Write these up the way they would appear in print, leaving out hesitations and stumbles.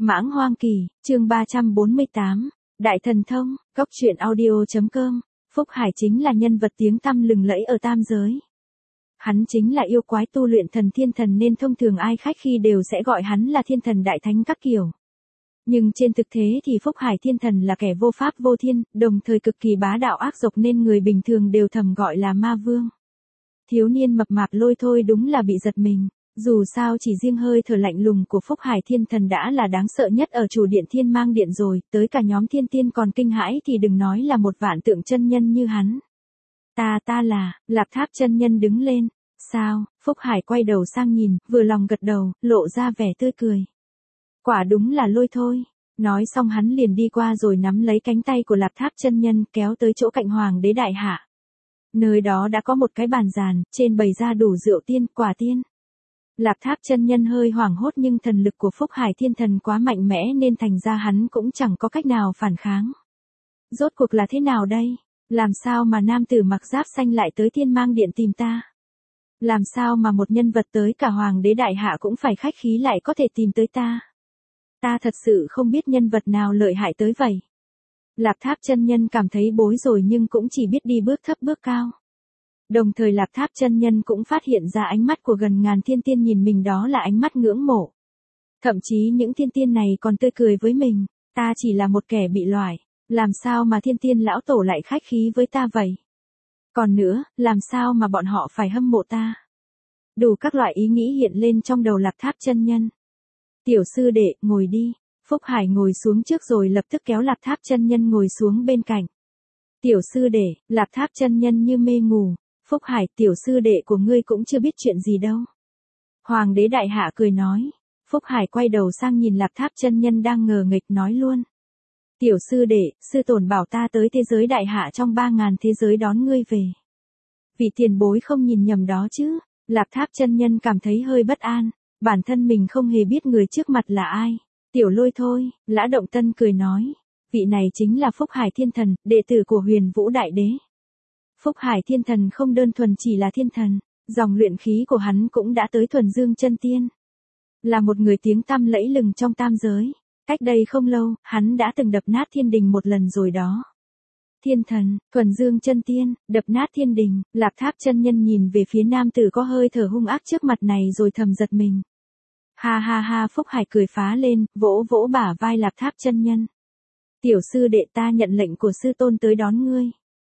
Mãng Hoang Kỳ, chương 348, Đại Thần Thông, Cốc truyện audio.com, Phúc Hải chính là nhân vật tiếng tăm lừng lẫy ở tam giới. Hắn chính là yêu quái tu luyện thần thiên thần nên thông thường ai khách khi đều sẽ gọi hắn là thiên thần đại thánh các kiểu. Nhưng trên thực thế thì Phúc Hải thiên thần là kẻ vô pháp vô thiên, đồng thời cực kỳ bá đạo ác độc nên người bình thường đều thầm gọi là ma vương. Thiếu niên mập mạp Lôi Thôi đúng là bị giật mình. Dù sao chỉ riêng hơi thở lạnh lùng của Phúc Hải thiên thần đã là đáng sợ nhất ở chủ điện Thiên Mang Điện rồi, tới cả nhóm thiên tiên còn kinh hãi thì đừng nói là một vạn tượng chân nhân như hắn. Ta là, Lạp Tháp chân nhân đứng lên. Sao? Phúc Hải quay đầu sang nhìn, vừa lòng gật đầu, lộ ra vẻ tươi cười. Quả đúng là Lôi Thôi. Nói xong hắn liền đi qua rồi nắm lấy cánh tay của Lạp Tháp chân nhân kéo tới chỗ cạnh Hoàng đế đại hạ. Nơi đó đã có một cái bàn giàn, trên bày ra đủ rượu tiên, quả tiên. Lạp Tháp chân nhân hơi hoảng hốt nhưng thần lực của Phúc Hải thiên thần quá mạnh mẽ nên thành ra hắn cũng chẳng có cách nào phản kháng. Rốt cuộc là thế nào đây? Làm sao mà nam tử mặc giáp xanh lại tới Thiên Mang Điện tìm ta? Làm sao mà một nhân vật tới cả Hoàng đế đại hạ cũng phải khách khí lại có thể tìm tới ta? Ta thật sự không biết nhân vật nào lợi hại tới vậy. Lạp Tháp chân nhân cảm thấy bối rồi nhưng cũng chỉ biết đi bước thấp bước cao. Đồng thời Lạp Tháp chân nhân cũng phát hiện ra ánh mắt của gần ngàn thiên tiên nhìn mình đó là ánh mắt ngưỡng mộ. Thậm chí những thiên tiên này còn tươi cười với mình, ta chỉ là một kẻ bị loại, làm sao mà thiên tiên lão tổ lại khách khí với ta vậy? Còn nữa, làm sao mà bọn họ phải hâm mộ ta? Đủ các loại ý nghĩ hiện lên trong đầu Lạp Tháp chân nhân. Tiểu sư đệ, ngồi đi. Phúc Hải ngồi xuống trước rồi lập tức kéo Lạp Tháp chân nhân ngồi xuống bên cạnh. Tiểu sư đệ, Lạp Tháp chân nhân như mê ngủ. Phúc Hải, tiểu sư đệ của ngươi cũng chưa biết chuyện gì đâu. Hoàng đế đại hạ cười nói. Phúc Hải quay đầu sang nhìn Lạp Tháp chân nhân đang ngờ nghịch nói luôn. Tiểu sư đệ, sư tổn bảo ta tới thế giới đại hạ trong 3.000 thế giới đón ngươi về. Vị tiền bối không nhìn nhầm đó chứ. Lạp Tháp chân nhân cảm thấy hơi bất an. Bản thân mình không hề biết người trước mặt là ai. Tiểu Lôi thôi, Lã Động Tân cười nói. Vị này chính là Phúc Hải thiên thần, đệ tử của Huyền Vũ Đại Đế. Phúc Hải thiên thần không đơn thuần chỉ là thiên thần, dòng luyện khí của hắn cũng đã tới thuần dương chân tiên. Là một người tiếng tăm lẫy lừng trong tam giới. Cách đây không lâu, hắn đã từng đập nát thiên đình một lần rồi đó. Thiên thần, thuần dương chân tiên, đập nát thiên đình, Lạp Tháp chân nhân nhìn về phía nam tử có hơi thở hung ác trước mặt này rồi thầm giật mình. Ha ha ha, Phúc Hải cười phá lên, vỗ vỗ bả vai Lạp Tháp chân nhân. Tiểu sư đệ, ta nhận lệnh của sư tôn tới đón ngươi.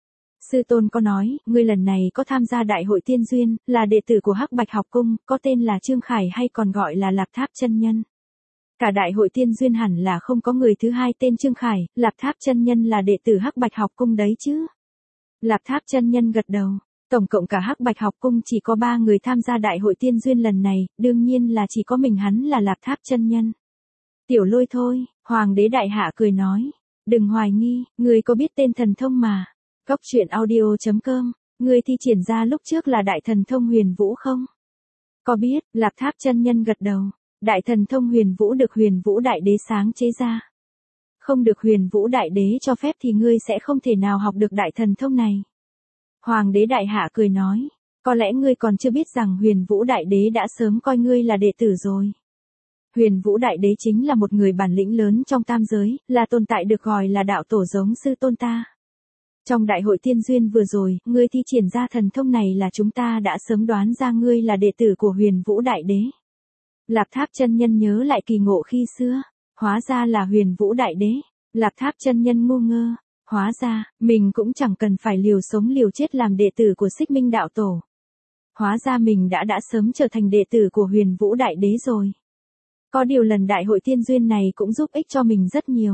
Sư tôn có nói, ngươi lần này có tham gia đại hội tiên duyên, là đệ tử của Hắc Bạch học cung, có tên là Trương Khải hay còn gọi là Lạp Tháp chân nhân. Cả đại hội tiên duyên hẳn là không có người thứ hai tên Trương Khải, Lạp Tháp chân nhân là đệ tử Hắc Bạch học cung đấy chứ. Lạp Tháp chân nhân gật đầu, tổng cộng cả Hắc Bạch học cung chỉ có 3 người tham gia đại hội tiên duyên lần này, đương nhiên là chỉ có mình hắn là Lạp Tháp chân nhân. Tiểu Lôi thôi, Hoàng đế đại hạ cười nói, đừng hoài nghi, ngươi có biết tên thần thông mà. Cốc truyện audio.com, ngươi thi triển ra lúc trước là Đại Thần Thông Huyền Vũ không? Có biết, Lạp Tháp chân nhân gật đầu. Đại Thần Thông Huyền Vũ được Huyền Vũ Đại Đế sáng chế ra. Không được Huyền Vũ Đại Đế cho phép thì ngươi sẽ không thể nào học được Đại Thần Thông này. Hoàng đế đại hạ cười nói, có lẽ ngươi còn chưa biết rằng Huyền Vũ Đại Đế đã sớm coi ngươi là đệ tử rồi. Huyền Vũ Đại Đế chính là một người bản lĩnh lớn trong tam giới, là tồn tại được gọi là đạo tổ giống sư tôn ta. Trong đại hội tiên duyên vừa rồi, ngươi thi triển ra thần thông này là chúng ta đã sớm đoán ra ngươi là đệ tử của Huyền Vũ Đại Đế. Lạp Tháp chân nhân nhớ lại kỳ ngộ khi xưa, hóa ra là Huyền Vũ Đại Đế. Lạp Tháp chân nhân ngu ngơ, hóa ra, mình cũng chẳng cần phải liều sống liều chết làm đệ tử của Xích Minh đạo tổ. Hóa ra mình đã sớm trở thành đệ tử của Huyền Vũ Đại Đế rồi. Có điều lần đại hội tiên duyên này cũng giúp ích cho mình rất nhiều.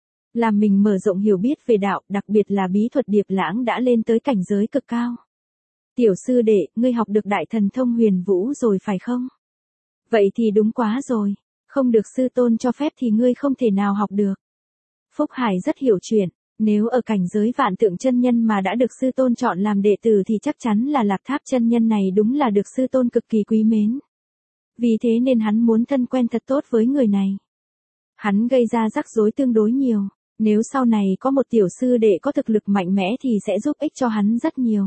Làm mình mở rộng hiểu biết về đạo, đặc biệt là bí thuật Điệp Lãng đã lên tới cảnh giới cực cao. Tiểu sư đệ, ngươi học được Đại Thần Thông Huyền Vũ rồi phải không? Vậy thì đúng quá rồi, không được sư tôn cho phép thì ngươi không thể nào học được. Phúc Hải rất hiểu chuyện, nếu ở cảnh giới vạn tượng chân nhân mà đã được sư tôn chọn làm đệ tử thì chắc chắn là Lạp Tháp chân nhân này đúng là được sư tôn cực kỳ quý mến. Vì thế nên hắn muốn thân quen thật tốt với người này. Hắn gây ra rắc rối tương đối nhiều, nếu sau này có một tiểu sư đệ có thực lực mạnh mẽ thì sẽ giúp ích cho hắn rất nhiều.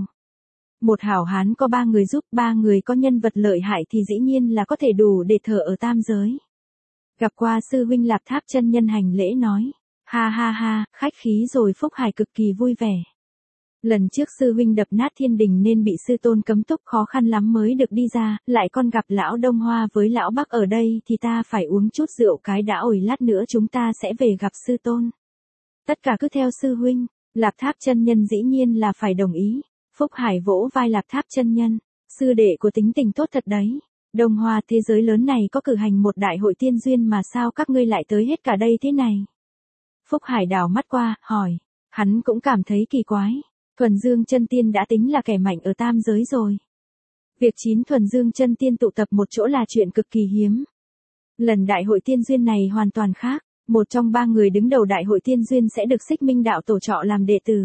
Một hảo hán có 3 người giúp, 3 người có nhân vật lợi hại thì dĩ nhiên là có thể đủ để thở ở tam giới. Gặp qua sư huynh Lạp Tháp chân nhân hành lễ nói. Ha ha ha, khách khí rồi. Phúc Hải cực kỳ vui vẻ. Lần trước sư huynh đập nát thiên đình nên bị sư tôn cấm túc, khó khăn lắm mới được đi ra, lại còn gặp lão Đông Hoa với lão Bắc ở đây thì ta phải uống chút rượu cái đã, ổi lát nữa chúng ta sẽ về gặp sư tôn. Tất cả cứ theo sư huynh. Lạp Tháp chân nhân dĩ nhiên là phải đồng ý. Phúc Hải vỗ vai Lạp Tháp chân nhân. Sư đệ của tính tình tốt thật đấy. Đông Hoa thế giới lớn này có cử hành một đại hội tiên duyên mà sao các ngươi lại tới hết cả đây thế này? Phúc Hải đảo mắt qua, hỏi. Hắn cũng cảm thấy kỳ quái. Thuần Dương chân tiên đã tính là kẻ mạnh ở tam giới rồi. Việc 9 Thuần Dương chân tiên tụ tập một chỗ là chuyện cực kỳ hiếm. Lần đại hội tiên duyên này hoàn toàn khác. Một trong 3 người đứng đầu đại hội tiên duyên sẽ được Xích Minh đạo tổ chọn làm đệ tử.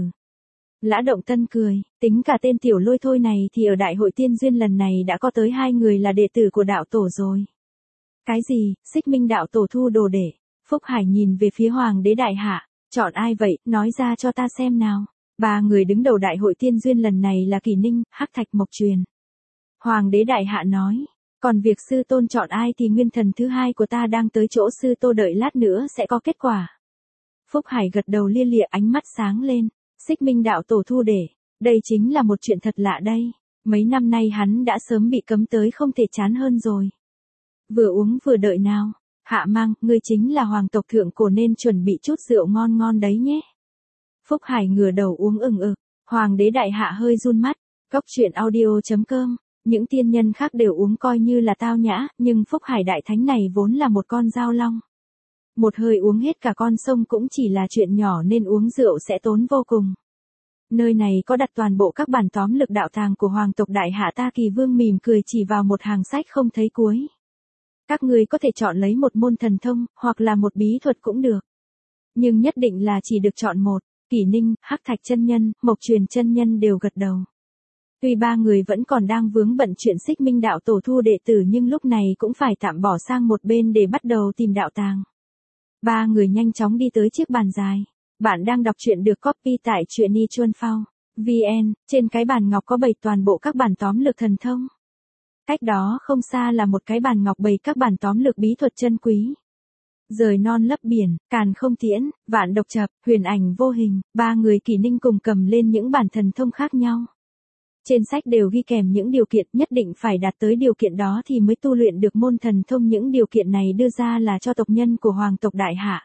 Lã Động Tân cười, tính cả tên tiểu lôi thôi này thì ở đại hội tiên duyên lần này đã có tới 2 người là đệ tử của đạo tổ rồi. Cái gì, Xích Minh đạo tổ thu đồ đệ? Phúc Hải nhìn về phía Hoàng đế đại hạ, chọn ai vậy, nói ra cho ta xem nào. 3 người đứng đầu đại hội tiên duyên lần này là Kỳ Ninh, Hắc Thạch, Mộc Truyền. Hoàng đế đại hạ nói, còn việc sư tôn chọn ai thì nguyên thần thứ 2 của ta đang tới chỗ sư tô, đợi lát nữa sẽ có kết quả. Phúc Hải gật đầu lia lịa, ánh mắt sáng lên. Xích Minh đạo tổ thu đệ, đây chính là một chuyện thật lạ đây. Mấy năm nay hắn đã sớm bị cấm tới không thể chán hơn rồi. Vừa uống vừa đợi nào. Hạ Mang, ngươi chính là hoàng tộc thượng cổ nên chuẩn bị chút rượu ngon ngon đấy nhé. Phúc Hải ngửa đầu uống ừng ực. Hoàng đế đại hạ hơi run mắt. Cốc truyện audio.com. Những tiên nhân khác đều uống coi như là tao nhã, nhưng Phúc Hải đại thánh này vốn là một con dao long. Một hơi uống hết cả con sông cũng chỉ là chuyện nhỏ nên uống rượu sẽ tốn vô cùng. Nơi này có đặt toàn bộ các bản tóm lực đạo tàng của hoàng tộc đại hạ ta. Kỳ Vương mỉm cười chỉ vào một hàng sách không thấy cuối. Các ngươi có thể chọn lấy một môn thần thông, hoặc là một bí thuật cũng được. Nhưng nhất định là chỉ được chọn một. Kỳ Ninh, Hắc Thạch chân nhân, Mộc Truyền chân nhân đều gật đầu. Tuy 3 người vẫn còn đang vướng bận chuyện Xích Minh đạo tổ thu đệ tử nhưng lúc này cũng phải tạm bỏ sang một bên để bắt đầu tìm đạo tàng. 3 người nhanh chóng đi tới chiếc bàn dài. Bạn đang đọc truyện được copy tại truyện.ichuanphao.vn, trên cái bàn ngọc có bày toàn bộ các bản tóm lược thần thông. Cách đó không xa là một cái bàn ngọc bày các bản tóm lược bí thuật chân quý. Rời non lấp biển, càn không tiễn, vạn độc chập, huyền ảnh vô hình. 3 người Kỳ Ninh cùng cầm lên những bản thần thông khác nhau. Trên sách đều ghi kèm những điều kiện, nhất định phải đạt tới điều kiện đó thì mới tu luyện được môn thần thông. Những điều kiện này đưa ra là cho tộc nhân của hoàng tộc đại hạ.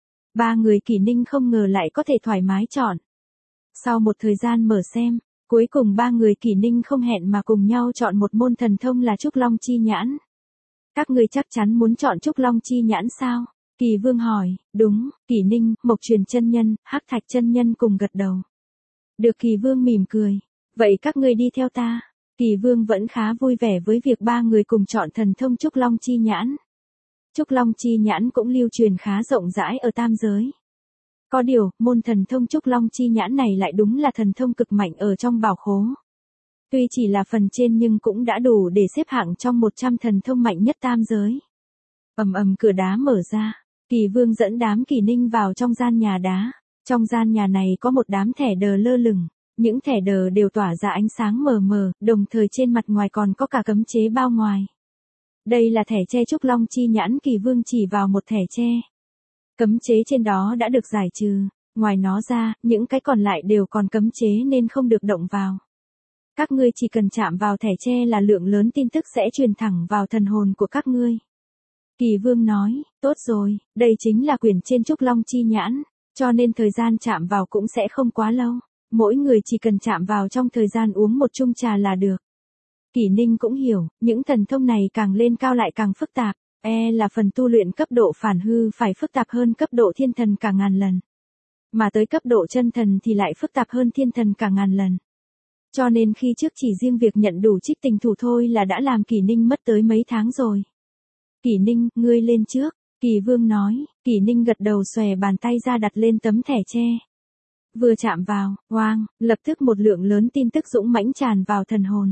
3 người Kỳ Ninh không ngờ lại có thể thoải mái chọn. Sau một thời gian mở xem, cuối cùng 3 người Kỳ Ninh không hẹn mà cùng nhau chọn một môn thần thông là Trúc Long Chi Nhãn. Các ngươi chắc chắn muốn chọn Trúc Long Chi Nhãn sao? Kỳ Vương hỏi. Đúng. Kỳ Ninh, Mộc Truyền chân nhân, Hắc Thạch chân nhân cùng gật đầu. Được. Kỳ Vương mỉm cười. Vậy các ngươi đi theo ta. Kỳ Vương vẫn khá vui vẻ với việc 3 người cùng chọn thần thông Trúc Long Chi Nhãn. Trúc Long Chi Nhãn cũng lưu truyền khá rộng rãi ở tam giới. Có điều, môn thần thông Trúc Long Chi Nhãn này lại đúng là thần thông cực mạnh ở trong bảo khố. Tuy chỉ là phần trên nhưng cũng đã đủ để xếp hạng trong 100 thần thông mạnh nhất tam giới. Ầm ầm, cửa đá mở ra. Kỳ Vương dẫn đám Kỳ Ninh vào trong gian nhà đá. Trong gian nhà này có một đám thẻ đờ lơ lửng. Những thẻ đờ đều tỏa ra ánh sáng mờ mờ, đồng thời trên mặt ngoài còn có cả cấm chế bao ngoài. Đây là thẻ che Trúc Long Chi Nhãn. Kỳ Vương chỉ vào một thẻ che. Cấm chế trên đó đã được giải trừ. Ngoài nó ra, những cái còn lại đều còn cấm chế nên không được động vào. Các ngươi chỉ cần chạm vào thẻ che là lượng lớn tin tức sẽ truyền thẳng vào thần hồn của các ngươi. Kỳ Vương nói, tốt rồi, đây chính là quyển trên Trúc Long Chi Nhãn, cho nên thời gian chạm vào cũng sẽ không quá lâu. Mỗi người chỉ cần chạm vào trong thời gian uống một chung trà là được. Kỳ Ninh cũng hiểu, những thần thông này càng lên cao lại càng phức tạp, là phần tu luyện cấp độ phản hư phải phức tạp hơn cấp độ thiên thần cả ngàn lần. Mà tới cấp độ chân thần thì lại phức tạp hơn thiên thần cả ngàn lần. Cho nên khi trước chỉ riêng việc nhận đủ trích tình thủ thôi là đã làm Kỳ Ninh mất tới mấy tháng rồi. Kỳ Ninh, ngươi lên trước, Kỳ Vương nói. Kỳ Ninh gật đầu xòe bàn tay ra đặt lên tấm thẻ che. Vừa chạm vào, oang, lập tức một lượng lớn tin tức dũng mãnh tràn vào thần hồn.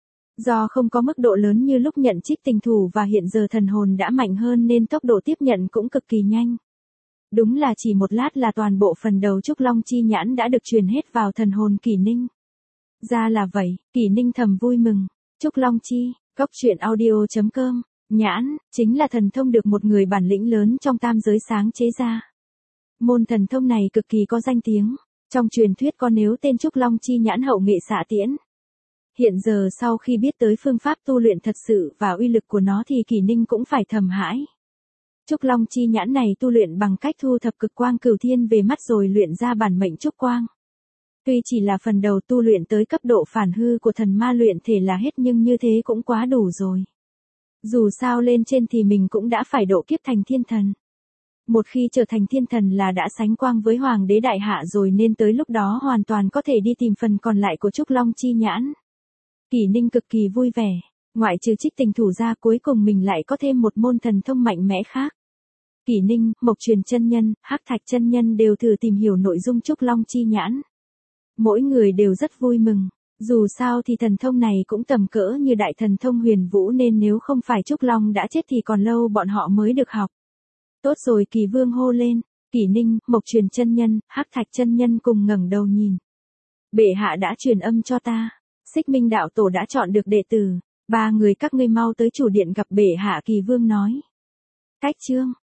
Do không có mức độ lớn như lúc nhận trích tình thủ và hiện giờ thần hồn đã mạnh hơn nên tốc độ tiếp nhận cũng cực kỳ nhanh. Đúng là chỉ một lát là toàn bộ phần đầu Trúc Long Chi Nhãn đã được truyền hết vào thần hồn Kỳ Ninh. Ra là vậy, Kỳ Ninh thầm vui mừng. Trúc Long Chi, cốc truyện audio.com, Nhãn, chính là thần thông được một người bản lĩnh lớn trong tam giới sáng chế ra. Môn thần thông này cực kỳ có danh tiếng, trong truyền thuyết có nếu tên Trúc Long Chi Nhãn hậu nghệ xạ tiễn. Hiện giờ sau khi biết tới phương pháp tu luyện thật sự và uy lực của nó thì Kỷ Ninh cũng phải thầm hãi. Trúc Long Chi Nhãn này tu luyện bằng cách thu thập cực quang cửu thiên về mắt rồi luyện ra bản mệnh trúc quang. Tuy chỉ là phần đầu tu luyện tới cấp độ phản hư của thần ma luyện thể là hết nhưng như thế cũng quá đủ rồi. Dù sao lên trên thì mình cũng đã phải độ kiếp thành thiên thần. Một khi trở thành thiên thần là đã sánh quang với hoàng đế đại hạ rồi nên tới lúc đó hoàn toàn có thể đi tìm phần còn lại của Trúc Long Chi Nhãn. Kỷ Ninh cực kỳ vui vẻ, ngoại trừ Trích Tình thủ ra cuối cùng mình lại có thêm một môn thần thông mạnh mẽ khác. Kỷ Ninh, Mộc Truyền chân nhân, Hắc Thạch chân nhân đều thử tìm hiểu nội dung Trúc Long Chi Nhãn. Mỗi người đều rất vui mừng, dù sao thì thần thông này cũng tầm cỡ như đại thần thông Huyền Vũ nên nếu không phải Trúc Long đã chết thì còn lâu bọn họ mới được học. Tốt rồi, Kỳ Vương hô lên, Kỷ Ninh, Mộc Truyền chân nhân, Hắc Thạch chân nhân cùng ngẩng đầu nhìn. Bệ hạ đã truyền âm cho ta, Xích Minh đạo tổ đã chọn được đệ tử, 3 người các ngươi mau tới chủ điện gặp bệ hạ. Kỳ Vương nói. Cách chương